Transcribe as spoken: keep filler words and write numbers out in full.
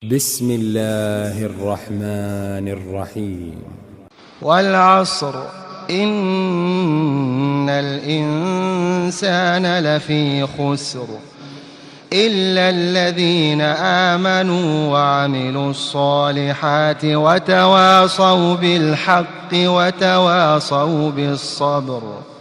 بسم الله الرحمن الرحيم. والعصر إن الإنسان لفي خسر إلا الذين آمنوا وعملوا الصالحات وتواصوا بالحق وتواصوا بالصبر.